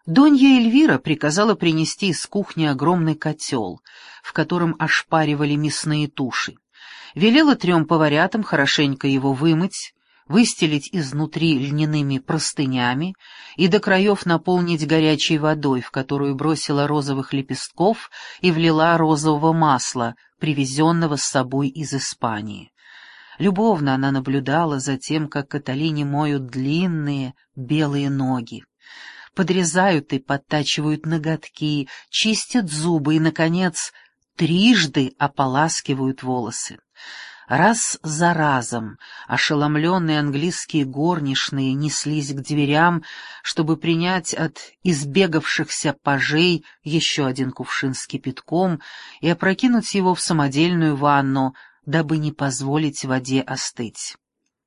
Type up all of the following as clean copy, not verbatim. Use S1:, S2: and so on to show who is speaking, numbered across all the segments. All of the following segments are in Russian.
S1: Донья Эльвира приказала принести из кухни огромный котел, в котором ошпаривали мясные туши. Велела 3 поварятам хорошенько его вымыть, выстелить изнутри льняными простынями и до краев наполнить горячей водой, в которую бросила розовых лепестков и влила розового масла, привезенного с собой из Испании. Любовно она наблюдала за тем, как Каталине моют длинные белые ноги, подрезают и подтачивают ноготки, чистят зубы и, наконец, трижды ополаскивают волосы. Раз за разом ошеломленные английские горничные неслись к дверям, чтобы принять от избегавшихся пажей еще один кувшин с кипятком и опрокинуть его в самодельную ванну, дабы не позволить воде остыть.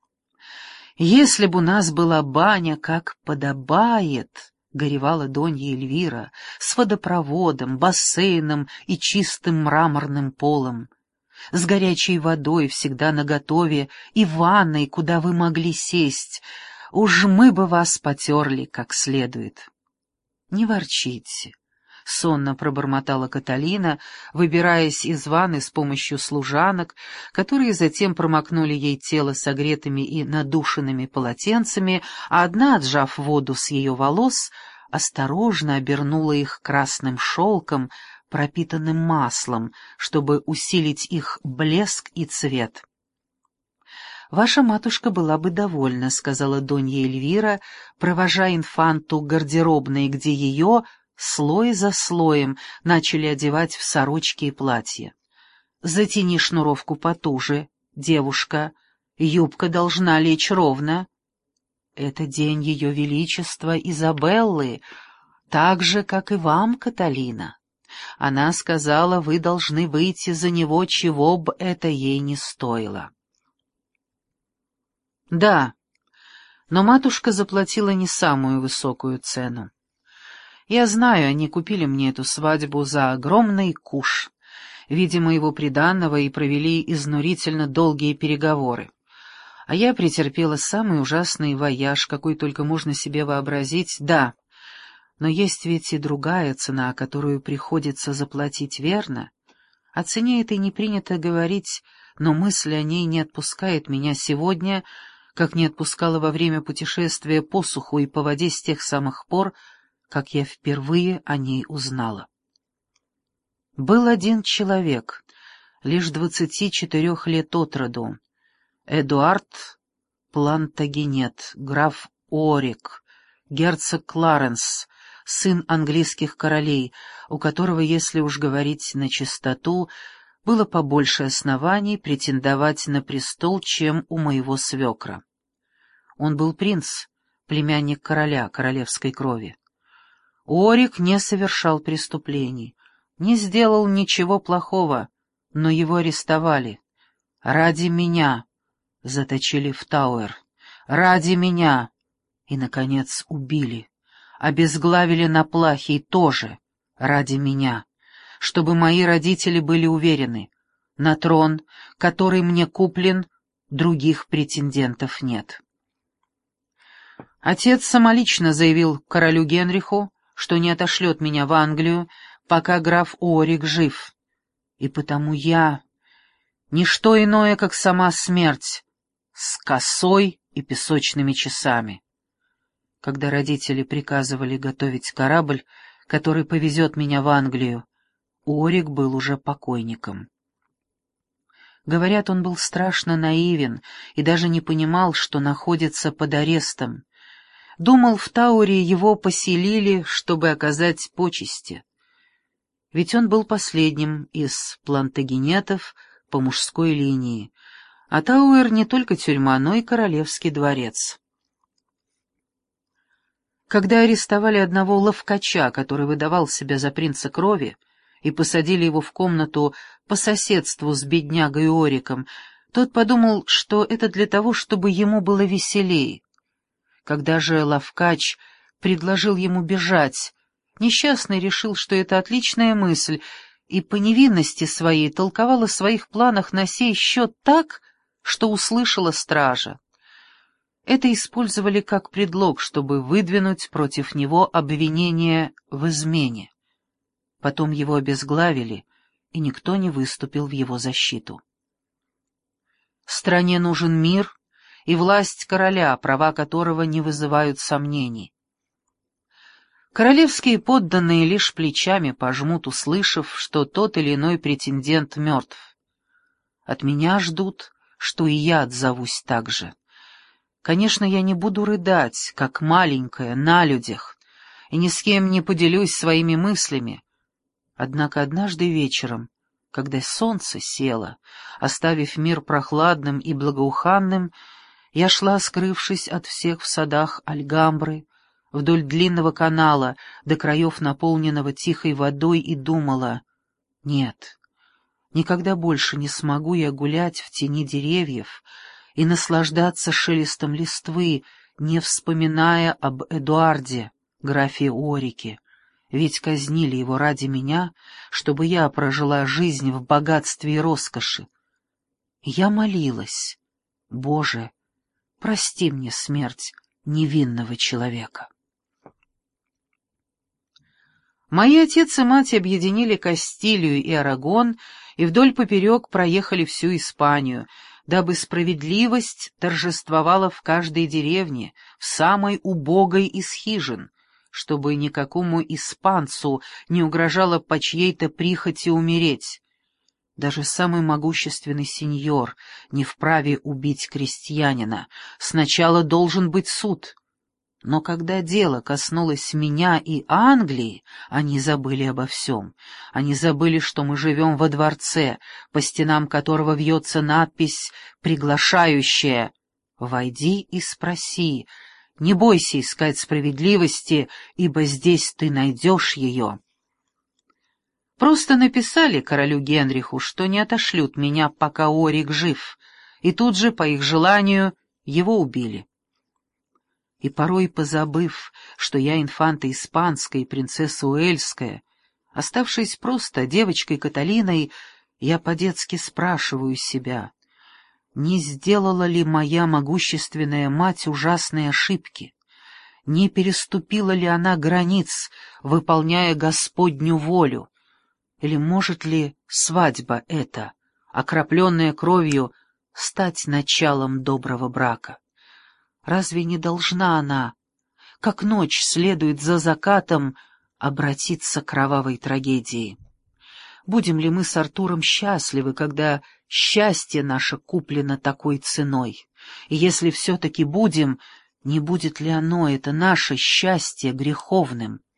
S1: «Если бы у нас была баня, как подобает», — горевала Донья Эльвира, — «с водопроводом, бассейном и чистым мраморным полом, с горячей водой всегда наготове и ванной, куда вы могли сесть, уж мы бы вас потерли как следует». «Не ворчите», — сонно пробормотала Каталина, выбираясь из ванны с помощью служанок, которые затем промокнули ей тело согретыми и надушенными полотенцами, а одна, отжав воду с ее волос, осторожно обернула их красным шелком, пропитанным маслом, чтобы усилить их блеск и цвет. «Ваша матушка была бы довольна», — сказала Донья Эльвира, провожая инфанту к гардеробной, где ее слой за слоем начали одевать в сорочки и платья. «Затяни шнуровку потуже, девушка, юбка должна лечь ровно. Это день ее величества Изабеллы, так же, как и вам, Каталина. Она сказала, вы должны выйти за него, чего б это ей не стоило». «Да, но матушка заплатила не самую высокую цену. Я знаю, они купили мне эту свадьбу за огромный куш, видимо, его приданого, и провели изнурительно долгие переговоры. А я претерпела самый ужасный вояж, какой только можно себе вообразить, да. Но есть ведь и другая цена, которую приходится заплатить, верно? О цене этой не принято говорить, но мысль о ней не отпускает меня сегодня, как не отпускала во время путешествия по суху и по воде с тех самых пор, как я впервые о ней узнала. Был один человек, лишь 24 лет от роду, Эдуард Плантагенет, граф Орик, герцог Кларенс, сын английских королей, у которого, если уж говорить на чистоту, было побольше оснований претендовать на престол, чем у моего свекра. Он был принц, племянник короля, королевской крови. Орик не совершал преступлений, не сделал ничего плохого, но его арестовали. Ради меня заточили в Тауэр. Ради меня. И, наконец, убили. Обезглавили на плахе и тоже ради меня. Чтобы мои родители были уверены, на трон, который мне куплен, других претендентов нет. Отец самолично заявил королю Генриху, что не отошлет меня в Англию, пока граф Орик жив. И потому я — ничто иное, как сама смерть, с косой и песочными часами. Когда родители приказывали готовить корабль, который повезет меня в Англию, Орик был уже покойником. Говорят, он был страшно наивен и даже не понимал, что находится под арестом. Думал, в Тауэре его поселили, чтобы оказать почести. Ведь он был последним из Плантагенетов по мужской линии, а Тауэр не только тюрьма, но и королевский дворец. Когда арестовали одного ловкача, который выдавал себя за принца крови, и посадили его в комнату по соседству с беднягой Ориком, тот подумал, что это для того, чтобы ему было веселей. Когда же ловкач предложил ему бежать, несчастный решил, что это отличная мысль, и по невинности своей толковал о своих планах на сей счет так, что услышала стража. Это использовали как предлог, чтобы выдвинуть против него обвинение в измене. Потом его обезглавили, и никто не выступил в его защиту. Стране нужен мир и власть короля, права которого не вызывают сомнений. Королевские подданные лишь плечами пожмут, услышав, что тот или иной претендент мертв. От меня ждут, что и я отзовусь так же. Конечно, я не буду рыдать, как маленькая, на людях, и ни с кем не поделюсь своими мыслями. Однако однажды вечером, когда солнце село, оставив мир прохладным и благоуханным, я шла, скрывшись от всех в садах Альгамбры, вдоль длинного канала, до краев наполненного тихой водой, и думала: нет, никогда больше не смогу я гулять в тени деревьев и наслаждаться шелестом листвы, не вспоминая об Эдуарде, графе Орике, ведь казнили его ради меня, чтобы я прожила жизнь в богатстве и роскоши. Я молилась: Боже, прости мне смерть невинного человека. Мои отец и мать объединили Кастилию и Арагон и вдоль поперек проехали всю Испанию, дабы справедливость торжествовала в каждой деревне, в самой убогой из хижин, чтобы никакому испанцу не угрожало по чьей-то прихоти умереть. Даже самый могущественный сеньор не вправе убить крестьянина, сначала должен быть суд. Но когда дело коснулось меня и Англии, они забыли обо всем. Они забыли, что мы живем во дворце, по стенам которого вьется надпись, приглашающая: «Войди и спроси, не бойся искать справедливости, ибо здесь ты найдешь ее». Просто написали королю Генриху, что не отошлют меня, пока Орик жив, и тут же, по их желанию, его убили. И порой, позабыв, что я инфанта испанская и принцесса Уэльская, оставшись просто девочкой Каталиной, я по-детски спрашиваю себя, не сделала ли моя могущественная мать ужасные ошибки, не переступила ли она границ, выполняя Господню волю, или может ли свадьба эта, окропленная кровью, стать началом доброго брака? Разве не должна она, как ночь следует за закатом, обратиться к кровавой трагедии? Будем ли мы с Артуром счастливы, когда счастье наше куплено такой ценой? И если все-таки будем, не будет ли оно, это наше счастье, греховным?